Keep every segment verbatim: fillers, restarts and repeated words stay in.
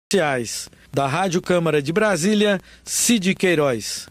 Da Rádio Câmara de Brasília, Cid Queiroz.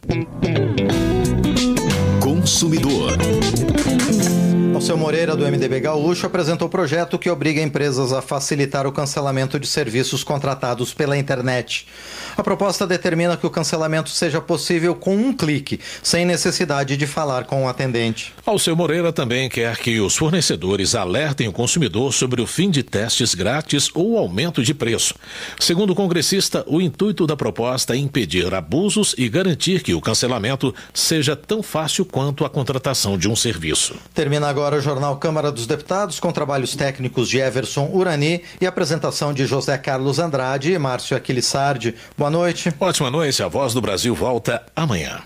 Consumidor. Alceu Moreira, do M D B Gaúcho, apresentou o projeto que obriga empresas a facilitar o cancelamento de serviços contratados pela internet. A proposta determina que o cancelamento seja possível com um clique, sem necessidade de falar com o atendente. Alceu Moreira também quer que os fornecedores alertem o consumidor sobre o fim de testes grátis ou aumento de preço. Segundo o congressista, o intuito da proposta é impedir abusos e garantir que o cancelamento seja tão fácil quanto a contratação de um serviço. Termina agora o Jornal Câmara dos Deputados, com trabalhos técnicos de Everson Urani e apresentação de José Carlos Andrade e Márcio Aquilissardi. Boa noite. Ótima noite. A Voz do Brasil volta amanhã.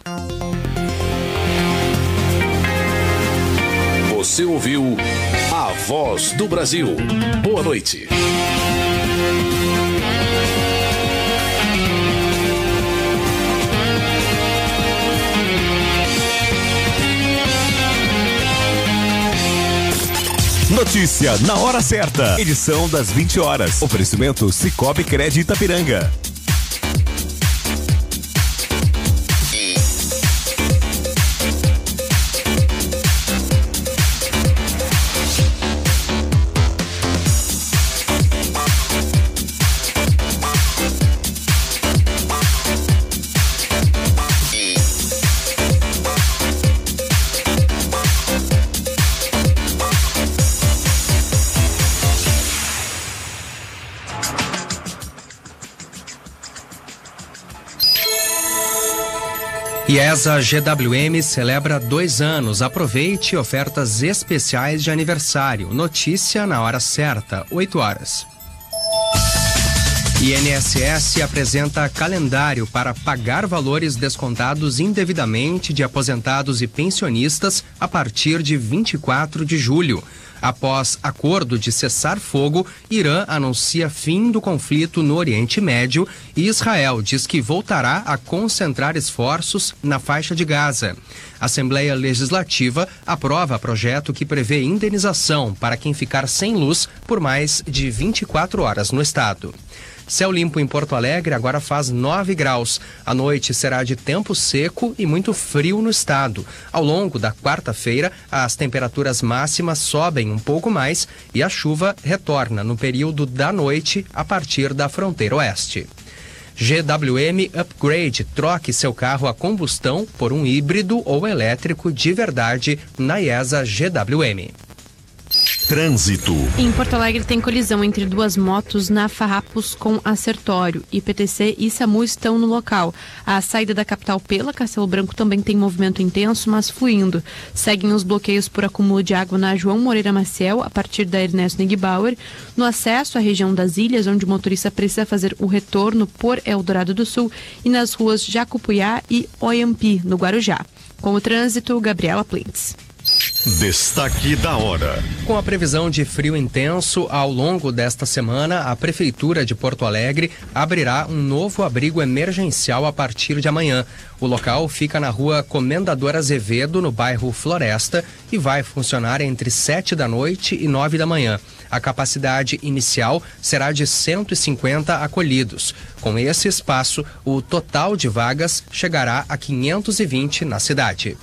Você ouviu A Voz do Brasil. Boa noite. Notícia na hora certa. Edição das vinte horas. Oferecimento Cicobi Crédito Itapiranga. IESA G W M celebra dois anos. Aproveite ofertas especiais de aniversário. Notícia na hora certa, oito horas. I N S S apresenta calendário para pagar valores descontados indevidamente de aposentados e pensionistas a partir de vinte e quatro de julho. Após acordo de cessar-fogo, Irã anuncia fim do conflito no Oriente Médio e Israel diz que voltará a concentrar esforços na faixa de Gaza. A Assembleia Legislativa aprova projeto que prevê indenização para quem ficar sem luz por mais de vinte e quatro horas no estado. Céu limpo em Porto Alegre agora faz nove graus. A noite será de tempo seco e muito frio no estado. Ao longo da quarta-feira, as temperaturas máximas sobem um pouco mais e a chuva retorna no período da noite a partir da fronteira oeste. G W M Upgrade. Troque seu carro a combustão por um híbrido ou elétrico de verdade na IESA G W M. Trânsito. Em Porto Alegre tem colisão entre duas motos na Farrapos com a Sertório. I P T C e SAMU estão no local. A saída da capital pela Castelo Branco também tem movimento intenso, mas fluindo. Seguem os bloqueios por acúmulo de água na João Moreira Maciel, a partir da Ernesto Negbauer. No acesso à região das Ilhas, onde o motorista precisa fazer o retorno por Eldorado do Sul, e nas ruas Jacupuyá e Oyampi, no Guarujá. Com o trânsito, Gabriela Plintz. Destaque da hora. Com a previsão de frio intenso ao longo desta semana, a Prefeitura de Porto Alegre abrirá um novo abrigo emergencial a partir de amanhã. O local fica na rua Comendador Azevedo, no bairro Floresta, e vai funcionar entre sete da noite e nove da manhã. A capacidade inicial será de cento e cinquenta acolhidos. Com esse espaço, o total de vagas chegará a quinhentos e vinte na cidade.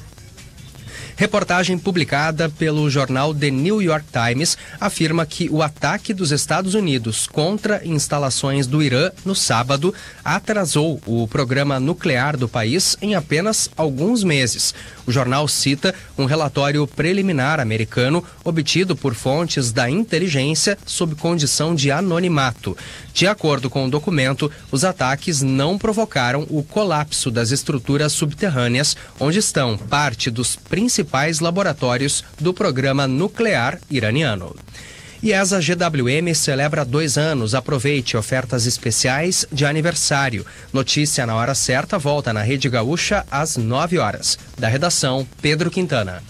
Reportagem publicada pelo jornal The New York Times afirma que o ataque dos Estados Unidos contra instalações do Irã no sábado atrasou o programa nuclear do país em apenas alguns meses. O jornal cita um relatório preliminar americano obtido por fontes da inteligência sob condição de anonimato. De acordo com o documento, os ataques não provocaram o colapso das estruturas subterrâneas, onde estão parte dos principais laboratórios do programa nuclear iraniano. IESA G W M celebra dois anos. Aproveite ofertas especiais de aniversário. Notícia na hora certa volta na Rede Gaúcha às nove horas. Da redação, Pedro Quintana.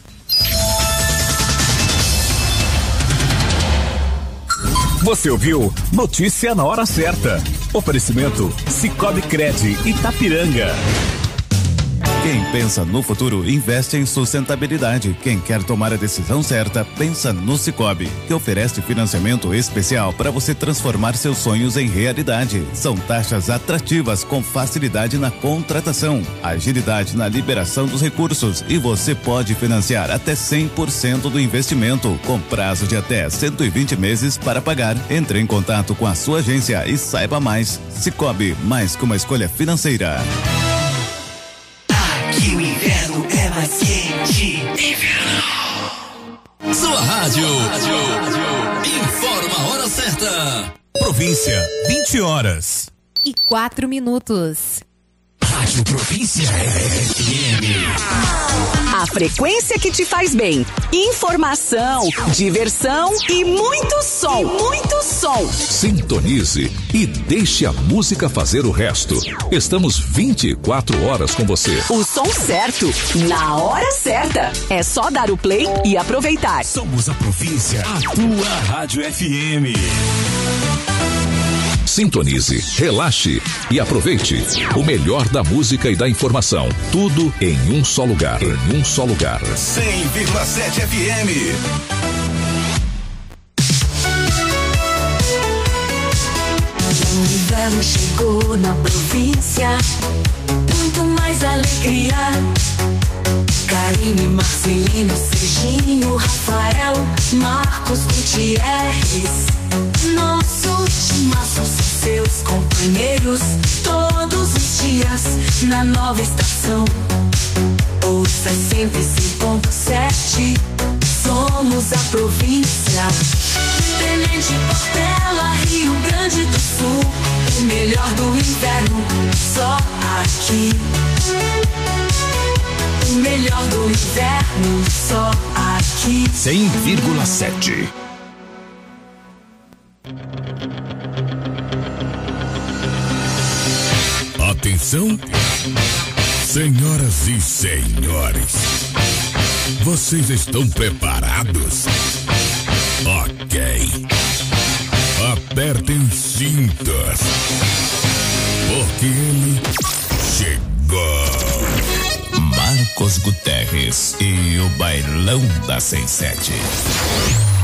Você ouviu Notícia na hora certa. Oferecimento Cicobi Crédito Itapiranga. Quem pensa no futuro, investe em sustentabilidade. Quem quer tomar a decisão certa, pensa no Sicoob, que oferece financiamento especial para você transformar seus sonhos em realidade. São taxas atrativas com facilidade na contratação, agilidade na liberação dos recursos e você pode financiar até cem por cento do investimento, com prazo de até cento e vinte meses para pagar. Entre em contato com a sua agência e saiba mais. Sicoob, mais que uma escolha financeira. Que o inverno é mais quente. Inverno. Sua rádio. rádio. Informa a hora certa. Província, vinte horas. E quatro minutos. Rádio Província F M. A frequência que te faz bem. Informação, diversão e muito som. Muito som. Sintonize e deixe a música fazer o resto. Estamos vinte e quatro horas com você. O som certo, na hora certa. É só dar o play e aproveitar. Somos a Província, a tua Rádio F M. Sintonize, relaxe e aproveite o melhor da música e da informação. Tudo em um só lugar. Em um só lugar. cem vírgula sete F M. O inverno chegou na província, muito mais alegria. Karine, Marcelino, Serginho, Rafael, Marcos, Gutierrez. Nosso timaço são seus companheiros todos os dias na nova estação. Ouça cento e cinco ponto sete, somos a província. Tenente Portela, Rio Grande do Sul, o melhor do inverno, só aqui. O melhor do inverno, só aqui. cem vírgula sete. Atenção, senhoras e senhores, vocês estão preparados? Ok, apertem os cintos, porque ele chegou. Marcos Gutierrez e o bailão da cem e sete.